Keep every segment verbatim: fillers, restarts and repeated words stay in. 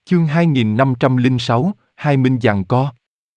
Chương hai nghìn năm trăm lẻ sáu, Hai Minh giằng co.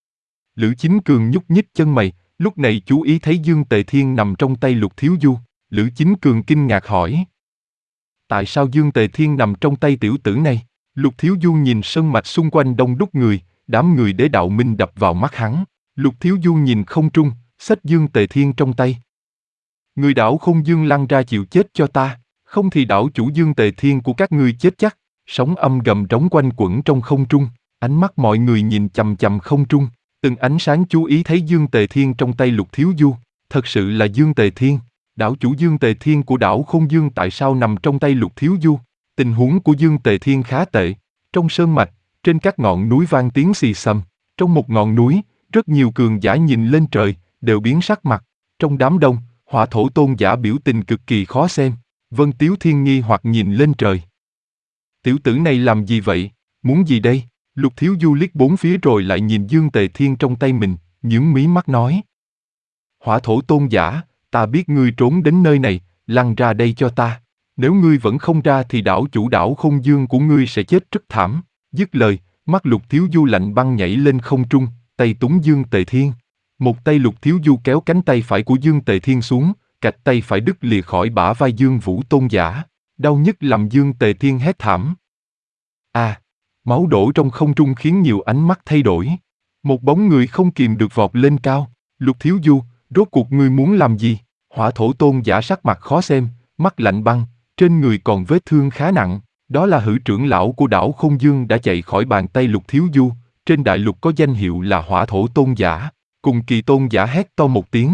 Lữ Chính Cường nhúc nhích chân mày, lúc này chú ý thấy Dương Tề Thiên nằm trong tay Lục Thiếu Du. Lữ Chính Cường kinh ngạc hỏi: tại sao Dương Tề Thiên nằm trong tay tiểu tử này? Lục Thiếu Du nhìn sơn mạch xung quanh đông đúc người, đám người Đế Đạo Minh đập vào mắt hắn. Lục Thiếu Du nhìn không trung, xách Dương Tề Thiên trong tay. Người đảo Không Dương lăn ra chịu chết cho ta, không thì đảo chủ Dương Tề Thiên của các ngươi chết chắc. Sóng âm gầm trống quanh quẩn trong không trung, ánh mắt mọi người nhìn chằm chằm không trung, từng ánh sáng chú ý thấy Dương Tề Thiên trong tay Lục Thiếu Du. Thật sự là Dương Tề Thiên, đảo chủ Dương Tề Thiên của đảo Không Dương tại sao nằm trong tay Lục Thiếu Du? Tình huống của Dương Tề Thiên khá tệ. Trong sơn mạch, trên các ngọn núi vang tiếng xì xầm. Trong một ngọn núi, rất nhiều cường giả nhìn lên trời, đều biến sắc mặt. Trong đám đông, Hỏa Thổ Tôn giả biểu tình cực kỳ khó xem. Vân Tiếu Thiên nghi hoặc nhìn lên trời. Tiểu tử này làm gì vậy? Muốn gì đây? Lục Thiếu Du liếc bốn phía rồi lại nhìn Dương Tề Thiên trong tay mình, nhướng mí mắt nói: Hỏa Thổ Tôn giả, ta biết ngươi trốn đến nơi này, lăn ra đây cho ta. Nếu ngươi vẫn không ra thì đảo chủ đảo Không Dương của ngươi sẽ chết rất thảm. Dứt lời, mắt Lục Thiếu Du lạnh băng nhảy lên không trung, tay túng Dương Tề Thiên. Một tay Lục Thiếu Du kéo cánh tay phải của Dương Tề Thiên xuống, cạch tay phải đứt lìa khỏi bả vai Dương Vũ Tôn giả. Đau nhức làm Dương Tề Thiên hét thảm. À, máu đổ trong không trung khiến nhiều ánh mắt thay đổi. Một bóng người không kìm được vọt lên cao. Lục Thiếu Du, rốt cuộc ngươi muốn làm gì? Hỏa Thổ Tôn giả sắc mặt khó xem, mắt lạnh băng, trên người còn vết thương khá nặng. Đó là Hử trưởng lão của đảo Không Dương đã chạy khỏi bàn tay Lục Thiếu Du, trên đại lục có danh hiệu là Hỏa Thổ Tôn giả. Cùng Kỳ Tôn giả hét to một tiếng.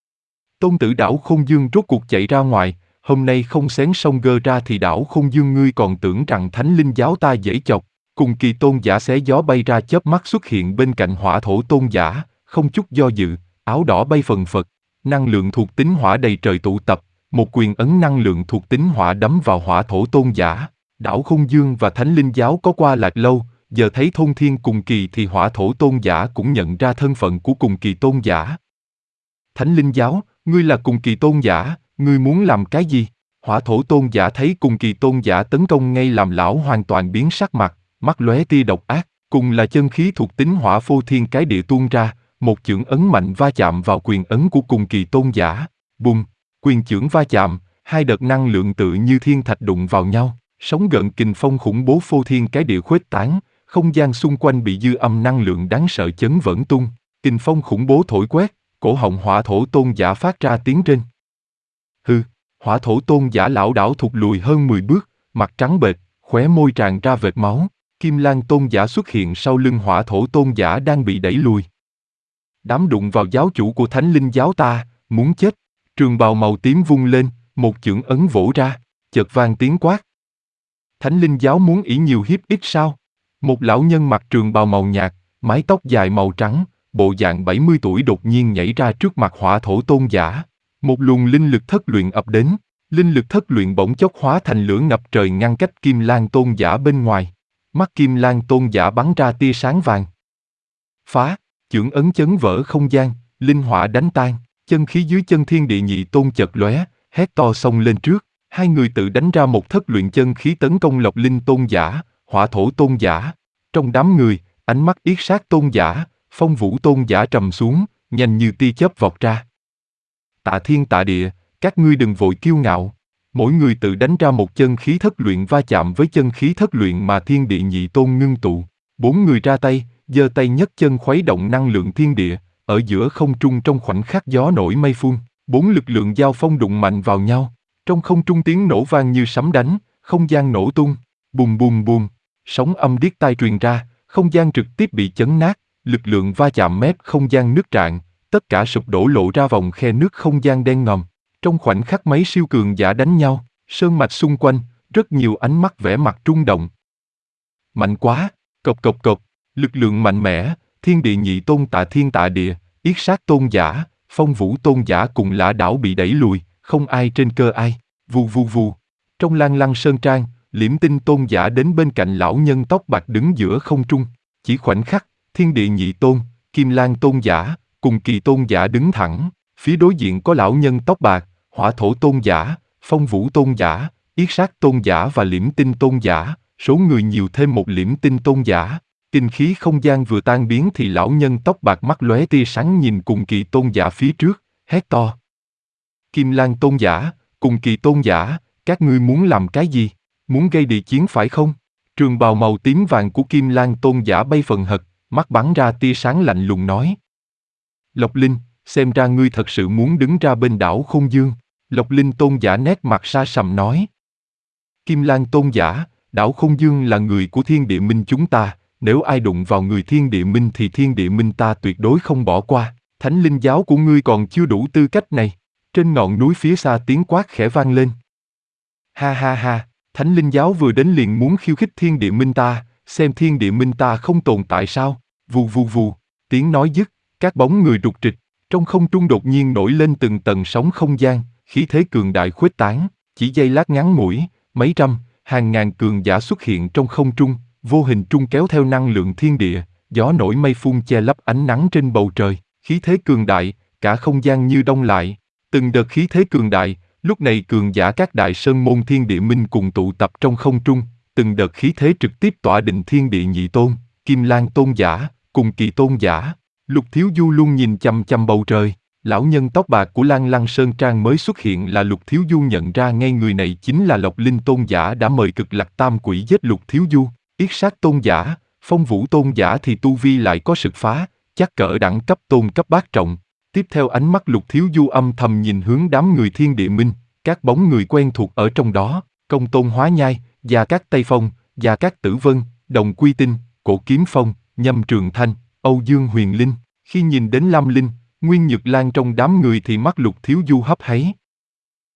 Tôn tử đảo Không Dương rốt cuộc chạy ra ngoài. Hôm nay không xén sông gơ ra thì đảo Không Dương ngươi còn tưởng rằng Thánh Linh giáo ta dễ chọc. Cùng Kỳ Tôn giả xé gió bay ra chớp mắt xuất hiện bên cạnh Hỏa Thổ Tôn giả, không chút do dự, áo đỏ bay phần phật, năng lượng thuộc tính hỏa đầy trời tụ tập, một quyền ấn năng lượng thuộc tính hỏa đấm vào Hỏa Thổ Tôn giả. Đảo Không Dương và Thánh Linh giáo có qua lại lâu, giờ thấy Thôn Thiên Cùng Kỳ thì Hỏa Thổ Tôn giả cũng nhận ra thân phận của Cùng Kỳ Tôn giả. Thánh Linh giáo, ngươi là Cùng Kỳ Tôn giả, ngươi muốn làm cái gì? Hỏa Thổ Tôn giả thấy Cùng Kỳ Tôn giả tấn công ngay làm lão hoàn toàn biến sắc mặt, mắt lóe tia độc ác, cùng là chân khí thuộc tính hỏa phô thiên cái địa tuôn ra, một chưởng ấn mạnh va chạm vào quyền ấn của Cùng Kỳ Tôn giả. Bùng, quyền chưởng va chạm, hai đợt năng lượng tự như thiên thạch đụng vào nhau, sóng gợn kình phong khủng bố phô thiên cái địa khuếch tán, không gian xung quanh bị dư âm năng lượng đáng sợ chấn vỡ tung, kình phong khủng bố thổi quét, cổ họng Hỏa Thổ Tôn giả phát ra tiếng rên. Hừ, Hỏa Thổ Tôn giả lảo đảo thụt lùi hơn mười bước, mặt trắng bệch, khóe môi tràn ra vệt máu. Kim Lan Tôn giả xuất hiện sau lưng Hỏa Thổ Tôn giả đang bị đẩy lùi. Đám đụng vào giáo chủ của Thánh Linh giáo ta, muốn chết. Trường bào màu tím vung lên, một chưởng ấn vỗ ra, chợt vang tiếng quát. Thánh Linh giáo muốn ỷ nhiều hiếp ít sao? Một lão nhân mặc trường bào màu nhạt, mái tóc dài màu trắng, bộ dạng bảy mươi tuổi đột nhiên nhảy ra trước mặt Hỏa Thổ Tôn giả. Một luồng linh lực thất luyện ập đến, linh lực thất luyện bỗng chốc hóa thành lửa ngập trời ngăn cách Kim Lan Tôn giả bên ngoài. Mắt Kim Lan Tôn giả bắn ra tia sáng vàng. Phá, chưởng ấn chấn vỡ không gian, linh hỏa đánh tan, chân khí dưới chân Thiên Địa Nhị Tôn chợt lóe, hét to xông lên trước. Hai người tự đánh ra một thất luyện chân khí tấn công Lộc Linh Tôn giả, Hỏa Thổ Tôn giả. Trong đám người, ánh mắt Yết Sát Tôn giả, Phong Vũ Tôn giả trầm xuống, nhanh như tia chớp vọt ra. Tạ thiên tạ địa, các ngươi đừng vội kiêu ngạo. Mỗi người tự đánh ra một chân khí thất luyện va chạm với chân khí thất luyện mà Thiên Địa Nhị Tôn ngưng tụ. Bốn người ra tay, giơ tay nhấc chân khuấy động năng lượng thiên địa, ở giữa không trung trong khoảnh khắc gió nổi mây phun, bốn lực lượng giao phong đụng mạnh vào nhau. Trong không trung tiếng nổ vang như sấm đánh, không gian nổ tung, bùm bùm bùm, sóng âm điếc tai truyền ra, không gian trực tiếp bị chấn nát, lực lượng va chạm mép không gian nứt rạn, tất cả sụp đổ lộ ra vòng khe nước không gian đen ngòm. Trong khoảnh khắc mấy siêu cường giả đánh nhau, sơn mạch xung quanh, rất nhiều ánh mắt vẻ mặt rung động. Mạnh quá, cộc cộc cộc, lực lượng mạnh mẽ, Thiên Địa Nhị Tôn Tạ thiên tạ địa, Yết Sát Tôn giả, Phong Vũ Tôn giả cùng Lã đảo bị đẩy lùi, không ai trên cơ ai, vù vù vù. Trong Lan Lăng Sơn Trang, Liễm Tinh Tôn giả đến bên cạnh lão nhân tóc bạc đứng giữa không trung. Chỉ khoảnh khắc, Thiên Địa Nhị Tôn, Kim Lan Tôn giả, cùng Kỳ Tôn giả đứng thẳng, phía đối diện có lão nhân tóc bạc, Hỏa Thổ Tôn giả, Phong Vũ Tôn giả, Yết Sát Tôn giả và Liễm Tinh Tôn giả, số người nhiều thêm một liễm tinh tôn giả. Kinh khí không gian vừa tan biến thì lão nhân tóc bạc mắt lóe tia sáng nhìn cùng kỳ tôn giả phía trước, hét to. Kim Lang tôn giả, cùng kỳ tôn giả, các ngươi muốn làm cái gì? Muốn gây địa chiến phải không? Trường bào màu tím vàng của Kim Lang tôn giả bay phần hật, mắt bắn ra tia sáng lạnh lùng nói. Lộc Linh, xem ra ngươi thật sự muốn đứng ra bên đảo Không Dương. Lộc Linh tôn giả nét mặt sa sầm nói. Kim Lang tôn giả, đảo Không Dương là người của Thiên Địa Minh chúng ta, nếu ai đụng vào người Thiên Địa Minh thì Thiên Địa Minh ta tuyệt đối không bỏ qua. Thánh linh giáo của ngươi còn chưa đủ tư cách này. Trên ngọn núi phía xa tiếng quát khẽ vang lên. Ha ha ha, Thánh linh giáo vừa đến liền muốn khiêu khích Thiên Địa Minh ta, xem Thiên Địa Minh ta không tồn tại sao? Vù vù vù, tiếng nói dứt, các bóng người rục rịch, trong không trung đột nhiên nổi lên từng tầng sóng không gian, khí thế cường đại khuếch tán, chỉ giây lát ngắn ngủi, mấy trăm, hàng ngàn cường giả xuất hiện trong không trung, vô hình trung kéo theo năng lượng thiên địa, gió nổi mây phun che lấp ánh nắng trên bầu trời, khí thế cường đại, cả không gian như đông lại. Từng đợt khí thế cường đại, lúc này cường giả các đại sơn môn Thiên Địa Minh cùng tụ tập trong không trung, từng đợt khí thế trực tiếp tỏa định thiên địa nhị tôn, Kim Lang tôn giả, cùng kỳ tôn giả. Lục Thiếu Du luôn nhìn chằm chằm bầu trời, lão nhân tóc bạc của Lan Lăng Sơn Trang mới xuất hiện là Lục Thiếu Du nhận ra ngay người này chính là Lộc Linh tôn giả đã mời Cực Lạc Tam Quỷ giết Lục Thiếu Du, Yết Sát tôn giả, Phong Vũ tôn giả thì tu vi lại có sực phá, chắc cỡ đẳng cấp tôn cấp bát trọng. Tiếp theo ánh mắt Lục Thiếu Du âm thầm nhìn hướng đám người Thiên Địa Minh, các bóng người quen thuộc ở trong đó, Công Tôn Hóa Nhai, Gia Cát Tây Phong, Gia Cát Tử Vân, Đồng Quy Tinh, Cổ Kiếm Phong, Nhâm Trường Thanh, Âu Dương Huyền Linh. Khi nhìn đến Lam Linh, Nguyên Nhược Lan trong đám người thì mắt Lục Thiếu Du hấp háy.